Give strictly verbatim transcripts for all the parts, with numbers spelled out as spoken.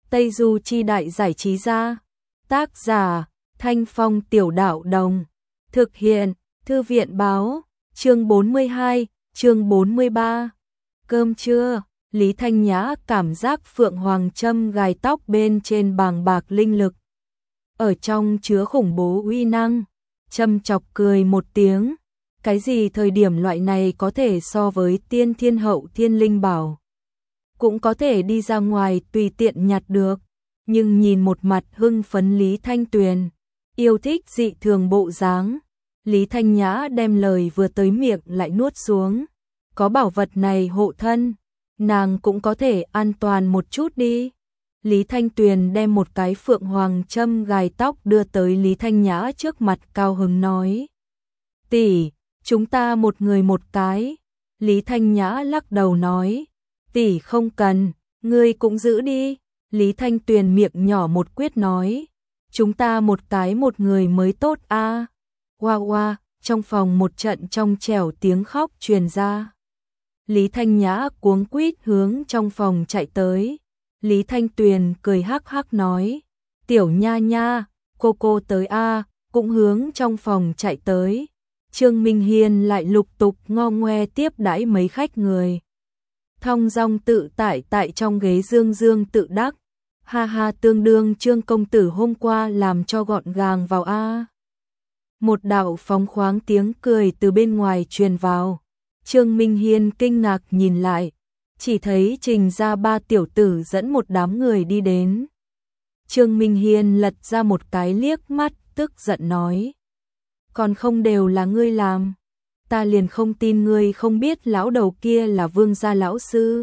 Tây Du Chi Đại Giải Trí Gia. Tác giả Thanh Phong Tiểu Đạo Đồng. Thực hiện Thư viện Báo. Chương bốn mươi hai, chương bốn mươi ba. Cơm trưa. Lý Thanh Nhã cảm giác phượng hoàng châm gài tóc bên trên bàng bạc linh lực. Ở trong chứa khủng bố uy năng. Châm chọc cười một tiếng. Cái gì thời điểm loại này có thể so với tiên thiên hậu thiên linh bảo. Cũng có thể đi ra ngoài tùy tiện nhặt được. Nhưng nhìn một mặt hưng phấn Lý Thanh Tuyền. Yêu thích dị thường bộ dáng. Lý Thanh Nhã đem lời vừa tới miệng lại nuốt xuống. Có bảo vật này hộ thân. Nàng cũng có thể an toàn một chút đi. Lý Thanh Tuyền đem một cái phượng hoàng châm gài tóc đưa tới Lý Thanh Nhã trước mặt cao hứng nói. Tỷ, chúng ta một người một cái. Lý Thanh Nhã lắc đầu nói. Tỷ không cần, ngươi cũng giữ đi. Lý Thanh Tuyền miệng nhỏ một quyết nói. Chúng ta một cái một người mới tốt a. Hoa hoa, trong phòng một trận trong trẻo tiếng khóc truyền ra. Lý Thanh Nhã cuống quýt hướng trong phòng chạy tới. Lý Thanh Tuyền cười hắc hắc nói. Tiểu nha nha, cô cô tới a, cũng hướng trong phòng chạy tới. Trương Minh Hiên lại lục tục ngo ngoe tiếp đãi mấy khách người. Thong dong tự tại tại trong ghế dương dương tự đắc. Ha ha, tương đương Trương công tử hôm qua làm cho gọn gàng vào a. Một đạo phóng khoáng tiếng cười từ bên ngoài truyền vào. Trương Minh Hiên kinh ngạc nhìn lại, chỉ thấy Trình gia ba tiểu tử dẫn một đám người đi đến. Trương Minh Hiên lật ra một cái liếc mắt, tức giận nói. Còn không đều là ngươi làm, ta liền không tin ngươi không biết lão đầu kia là Vương gia lão sư.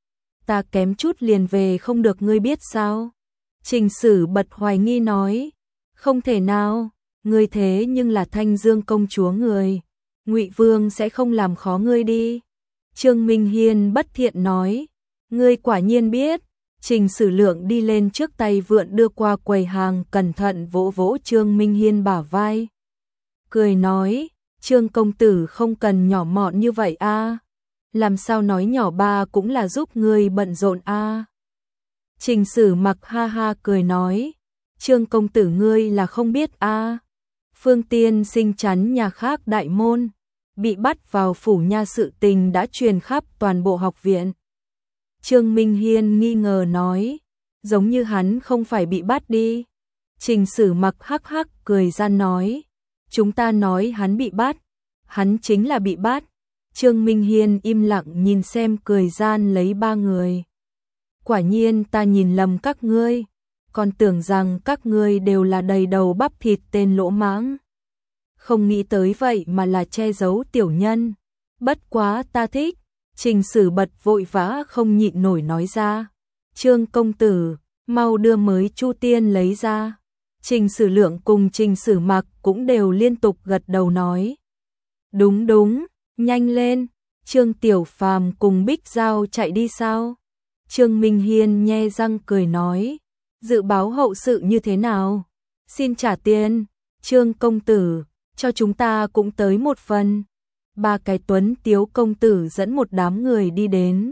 Ta kém chút liền về không được ngươi biết sao? Trình Sử bật hoài nghi nói. Không thể nào, ngươi thế nhưng là Thanh Dương công chúa người. Ngụy Vương sẽ không làm khó ngươi đi. Trương Minh Hiên bất thiện nói. Ngươi quả nhiên biết. Trình Sử Lượng đi lên trước tay vượn đưa qua quầy hàng, cẩn thận vỗ vỗ Trương Minh Hiên bả vai. Cười nói, Trương công tử không cần nhỏ mọn như vậy a. Làm sao nói nhỏ ba cũng là giúp ngươi bận rộn a. Trình Sử Mặc ha ha cười nói, Trương công tử ngươi là không biết a. Phương Tiên Sinh chắn nhà khác đại môn, bị bắt vào phủ nha sự tình đã truyền khắp toàn bộ học viện. Trương Minh Hiên nghi ngờ nói, giống như hắn không phải bị bắt đi. Trình Sử Mặc hắc hắc cười gian nói, chúng ta nói hắn bị bắt, hắn chính là bị bắt. Trương Minh Hiên im lặng nhìn xem cười gian lấy ba người. Quả nhiên ta nhìn lầm các ngươi, còn tưởng rằng các ngươi đều là đầy đầu bắp thịt tên lỗ mãng. Không nghĩ tới vậy mà là che giấu tiểu nhân. Bất quá ta thích. Trình Sử bật vội vã không nhịn nổi nói ra. Trương công tử, mau đưa mới Chu Tiên lấy ra. Trình Sử Lượng cùng Trình Sử Mặc cũng đều liên tục gật đầu nói. Đúng đúng, nhanh lên. Trương Tiểu Phàm cùng Bích Giao chạy đi sao? Trương Minh Hiên nhe răng cười nói. Dự báo hậu sự như thế nào? Xin trả tiền. Trương công tử, cho chúng ta cũng tới một phần. Ba cái tuấn tiếu công tử dẫn một đám người đi đến.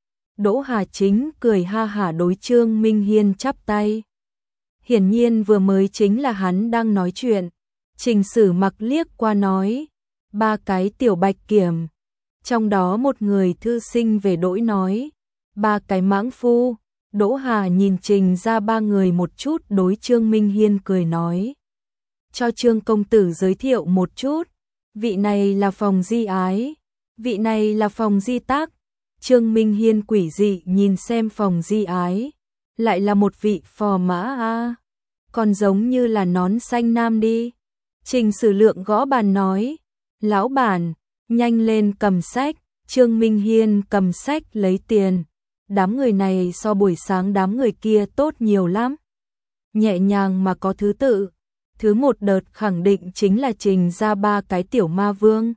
Đỗ Hà Chính cười ha hả đối Trương Minh Hiên chắp tay. Hiển nhiên vừa mới chính là hắn đang nói chuyện. Trình Sử Mặc liếc qua nói. Ba cái tiểu bạch kiểm. Trong đó một người thư sinh về đỗi nói. Ba cái mãng phu. Đỗ Hà nhìn Trình ra ba người một chút đối Trương Minh Hiên cười nói. Cho Trương công tử giới thiệu một chút. Vị này là Phòng Di Ái. Vị này là Phòng Di Tác. Trương Minh Hiên quỷ dị nhìn xem Phòng Di Ái. Lại là một vị phò mã a. Còn giống như là nón xanh nam đi. Trình Sử Lượng gõ bàn nói. Lão bản, nhanh lên cầm sách. Trương Minh Hiên cầm sách lấy tiền. Đám người này so buổi sáng đám người kia tốt nhiều lắm. Nhẹ nhàng mà có thứ tự. Thứ một đợt khẳng định chính là Trình ra ba cái tiểu ma vương.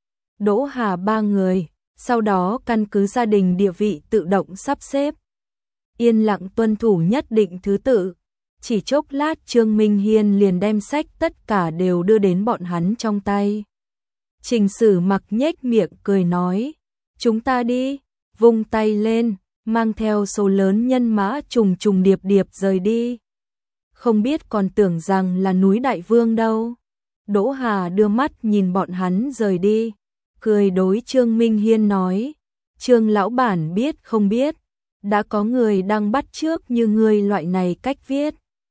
Đỗ Hà ba người, sau đó căn cứ gia đình địa vị tự động sắp xếp. Yên lặng tuân thủ nhất định thứ tự. Chỉ chốc lát Trương Minh Hiên liền đem sách tất cả đều đưa đến bọn hắn trong tay. Trình Sử Mặc nhếch miệng cười nói, chúng ta đi, vung tay lên, mang theo số lớn nhân mã trùng trùng điệp điệp rời đi. Không biết còn tưởng rằng là núi Đại Vương đâu. Đỗ Hà đưa mắt nhìn bọn hắn rời đi, cười đối Trương Minh Hiên nói, Trương lão bản biết không biết, đã có người đang bắt chước như ngươi loại này cách viết,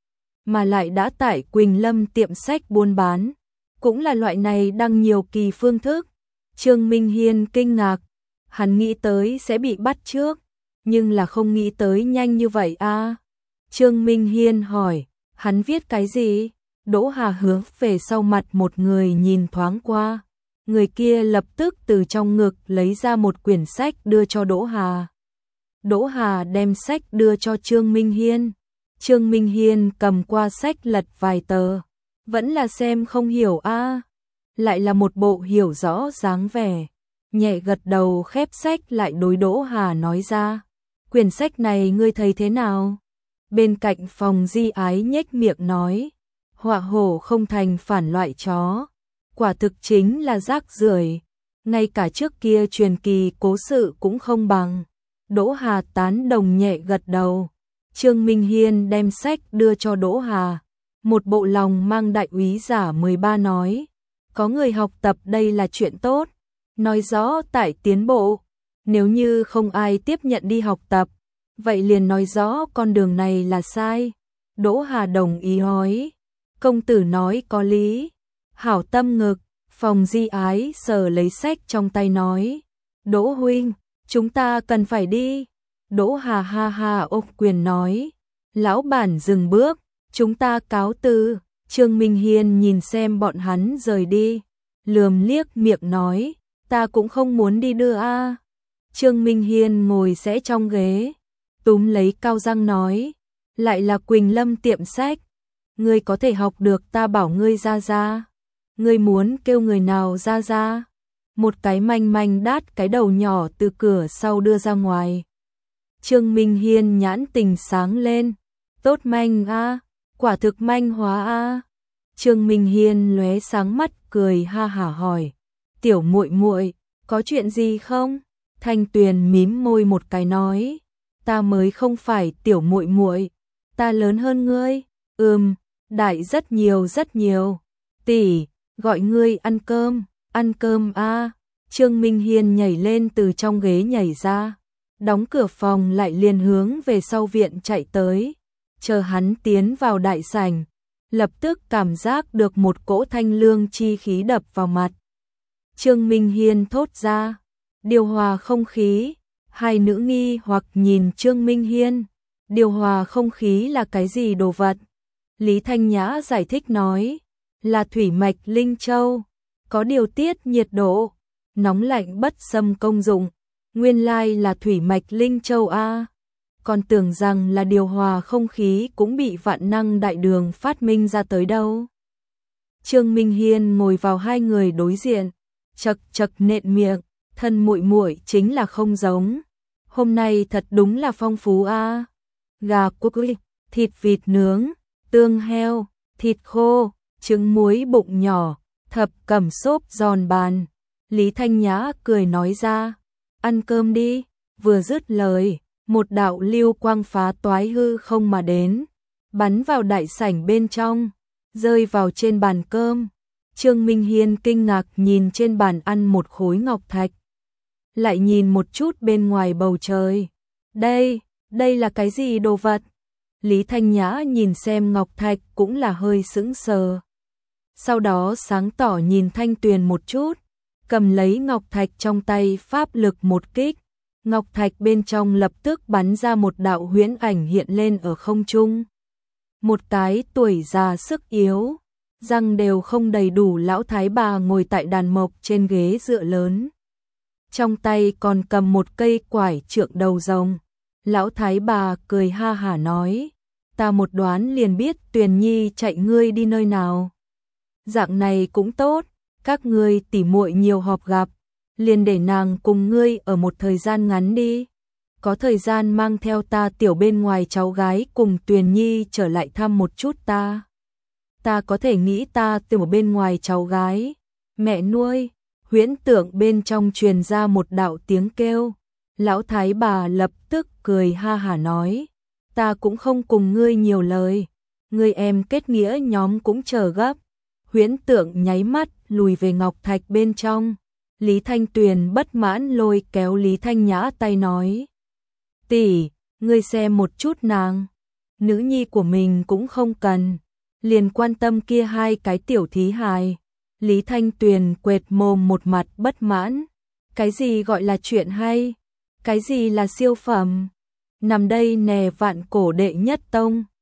mà lại đã tại Quỳnh Lâm tiệm sách buôn bán, cũng là loại này đăng nhiều kỳ phương thức. Trương Minh Hiên kinh ngạc, hắn nghĩ tới sẽ bị bắt chước, nhưng là không nghĩ tới nhanh như vậy a. À. Trương Minh Hiên hỏi, hắn viết cái gì? Đỗ Hà hướng về sau mặt một người nhìn thoáng qua, người kia lập tức từ trong ngực lấy ra một quyển sách đưa cho Đỗ Hà. Đỗ Hà đem sách đưa cho Trương Minh Hiên. Trương Minh Hiên cầm qua sách lật vài tờ, vẫn là xem không hiểu a, à. Lại là một bộ hiểu rõ dáng vẻ, nhẹ gật đầu khép sách lại đối Đỗ Hà nói ra, quyển sách này ngươi thấy thế nào? Bên cạnh Phòng Di Ái nhếch miệng nói, họa hổ không thành phản loại chó, quả thực chính là rác rưởi, ngay cả trước kia truyền kỳ cố sự cũng không bằng. Đỗ Hà tán đồng nhẹ gật đầu. Trương Minh Hiên đem sách đưa cho Đỗ Hà, một bộ lòng mang đại úy giả mười ba nói, có người học tập đây là chuyện tốt, nói rõ tại tiến bộ, nếu như không ai tiếp nhận đi học tập, vậy liền nói rõ con đường này là sai. Đỗ Hà đồng ý nói, công tử nói có lý, hảo tâm ngực. Phòng Di Ái sờ lấy sách trong tay nói, Đỗ huynh, chúng ta cần phải đi. Đỗ Hà ha ha ôm quyền nói, lão bản dừng bước, chúng ta cáo từ. Trương Minh Hiên nhìn xem bọn hắn rời đi, lườm liếc miệng nói, ta cũng không muốn đi đưa a. À. Trương Minh Hiên ngồi sẽ trong ghế, túm lấy Cao Răng nói, lại là Quỳnh Lâm tiệm sách, ngươi có thể học được ta bảo ngươi ra ra. Ngươi muốn kêu người nào ra ra? Một cái manh manh đát cái đầu nhỏ từ cửa sau đưa ra ngoài. Trương Minh Hiên nhãn tình sáng lên, tốt manh a, quả thực manh hóa a. Trương Minh Hiên lóe sáng mắt cười ha hả hỏi, tiểu muội muội, có chuyện gì không? Thanh Tuyền mím môi một cái nói, ta mới không phải tiểu muội muội, ta lớn hơn ngươi. Ừm, đại rất nhiều rất nhiều. Tỷ, gọi ngươi ăn cơm, ăn cơm a. À. Trương Minh Hiên nhảy lên từ trong ghế nhảy ra, đóng cửa phòng lại liền hướng về sau viện chạy tới. Chờ hắn tiến vào đại sảnh, lập tức cảm giác được một cỗ thanh lương chi khí đập vào mặt. Trương Minh Hiên thốt ra, điều hòa không khí. Hai nữ nghi hoặc nhìn Trương Minh Hiên, điều hòa không khí là cái gì đồ vật? Lý Thanh Nhã giải thích nói, là thủy mạch linh châu, có điều tiết nhiệt độ, nóng lạnh bất xâm công dụng, nguyên lai là thủy mạch linh châu a. Còn tưởng rằng là điều hòa không khí cũng bị vạn năng đại đường phát minh ra tới đâu. Trương Minh Hiên ngồi vào hai người đối diện, chật chật nện miệng, thân muội muội chính là không giống. Hôm nay thật đúng là phong phú a. Gà cuốc, thịt vịt nướng, tương heo, thịt khô, trứng muối bụng nhỏ, thập cẩm xốp giòn bàn. Lý Thanh Nhã cười nói ra, ăn cơm đi. Vừa dứt lời, một đạo lưu quang phá toái hư không mà đến, bắn vào đại sảnh bên trong, rơi vào trên bàn cơm. Trương Minh Hiên kinh ngạc nhìn trên bàn ăn một khối ngọc thạch, lại nhìn một chút bên ngoài bầu trời. Đây, đây là cái gì đồ vật? Lý Thanh Nhã nhìn xem ngọc thạch cũng là hơi sững sờ. Sau đó sáng tỏ nhìn Thanh Tuyền một chút, cầm lấy ngọc thạch trong tay pháp lực một kích. Ngọc thạch bên trong lập tức bắn ra một đạo huyễn ảnh hiện lên ở không trung. Một cái tuổi già sức yếu, răng đều không đầy đủ lão thái bà ngồi tại đàn mộc trên ghế dựa lớn. Trong tay còn cầm một cây quải trượng đầu rồng. Lão thái bà cười ha hả nói, ta một đoán liền biết Tuyền Nhi chạy ngươi đi nơi nào. Dạng này cũng tốt, các ngươi tỉ muội nhiều họp gặp, liền để nàng cùng ngươi ở một thời gian ngắn đi. Có thời gian mang theo ta tiểu bên ngoài cháu gái cùng Tuyền Nhi trở lại thăm một chút ta. Ta có thể nghĩ ta tiểu bên ngoài cháu gái, mẹ nuôi. Huyễn tượng bên trong truyền ra một đạo tiếng kêu, Lão thái bà lập tức cười ha hả nói, ta cũng không cùng ngươi nhiều lời, ngươi em kết nghĩa nhóm cũng chờ gấp. Huyễn Tượng nháy mắt lùi về ngọc thạch bên trong. Lý Thanh Tuyền bất mãn lôi kéo Lý Thanh Nhã tay nói, tỷ, ngươi xem một chút nàng, nữ nhi của mình cũng không cần, liền quan tâm kia hai cái tiểu thí hài. Lý Thanh Tuyền quệt mồm một mặt bất mãn, cái gì gọi là chuyện hay, cái gì là siêu phẩm, nằm đây nè vạn cổ đệ nhất tông.